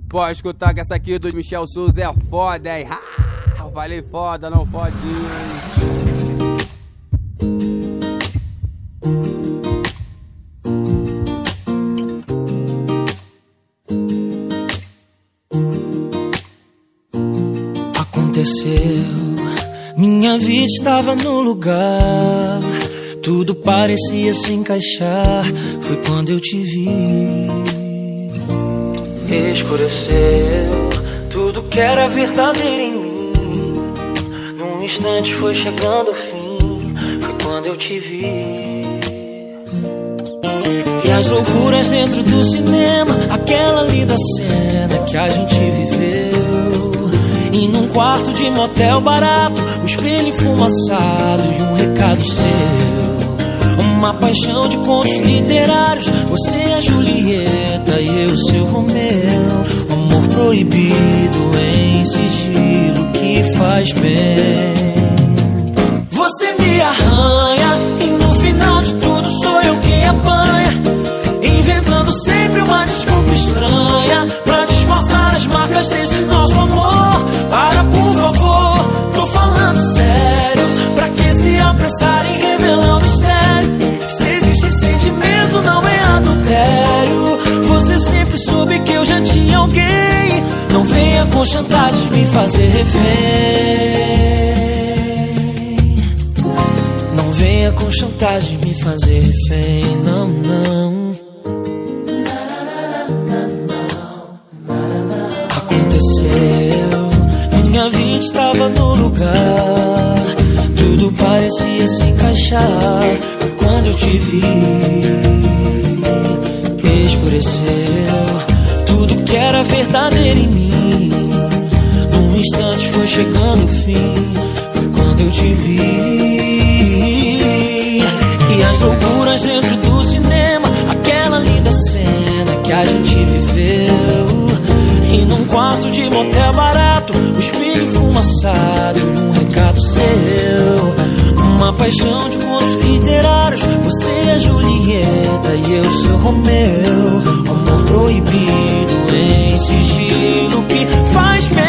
Pode escutar que essa aqui do Michel Souza é foda, hein? Ah, falei foda, não fodinho, hein? Aconteceu, minha vida estava no lugar, tudo parecia se encaixar. Foi quando eu te vi. Escureceu, tudo que era verdadeiro em mim. Num instante foi chegando o fim. Foi quando eu te vi. E as loucuras dentro do cinema, aquela linda cena que a gente viveu. E num quarto de motel barato, o espelho enfumaçado e um recado seu. Uma paixão de contos literários, você é Julieta e eu seu Romeu. Amor proibido em sigilo que faz bem. Você me arranha e no final de tudo sou eu quem apanha, inventando sempre uma desculpa estranha pra disfarçar as marcas desse nosso amor. Para, por favor, tô falando sério. Pra que se apressar em revelar o mistério? Se existe sentimento, não é adultério. Você sempre soube que eu já tinha alguém. Não venha com chantagem me fazer refém. Não venha com chantagem me fazer refém. Não, não. Aconteceu, minha vida estava no lugar, tudo parecia se encaixar. Foi quando eu te vi. Escureceu, tudo que era verdadeiro em mim. Num instante foi chegando o fim. Foi quando eu te vi. E as loucuras dentro do cinema, aquela linda cena que a gente viveu. E num quarto de motel barato, o espelho enfumaçado e um recado seu. Uma paixão de contos literários, você é Julieta e eu seu Romeu. Amor proibido em sigilo que faz bem.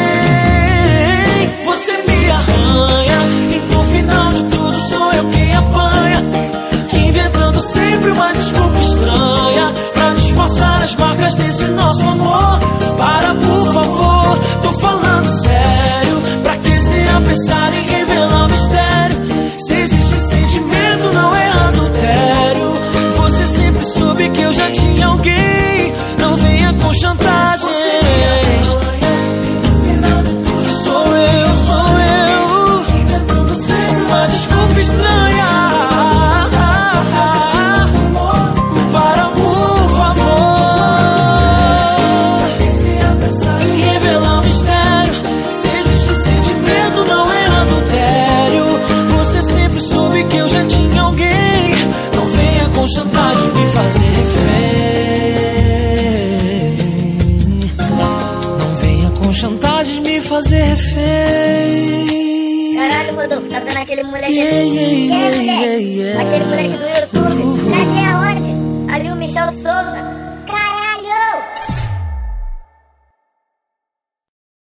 Você me arranha e no final de tudo sou eu quem apanha, inventando sempre uma desculpa estranha pra disfarçar as marcas desse nosso amor. Para, por favor, tô falando sério. Pra que se apressar em revelar o mistério? Se existe sentimento, não é adultério. Você sempre soube que eu já tinha alguém. Não venha com chantagens. Sou eu, inventando sempre uma desculpa estranha. Para, por favor, revelar o mistério. Se existe sentimento, não é adultério. Você sempre soube que eu já tinha alguém. Não venha com chantagem me fazer refém. Não venha com chantagem me fazer refém. Caralho, Rodolfo, tá vendo aquele moleque ali? Quem é, moleque? Aquele moleque do YouTube. Tá aqui aonde? Ali o Michel Souza.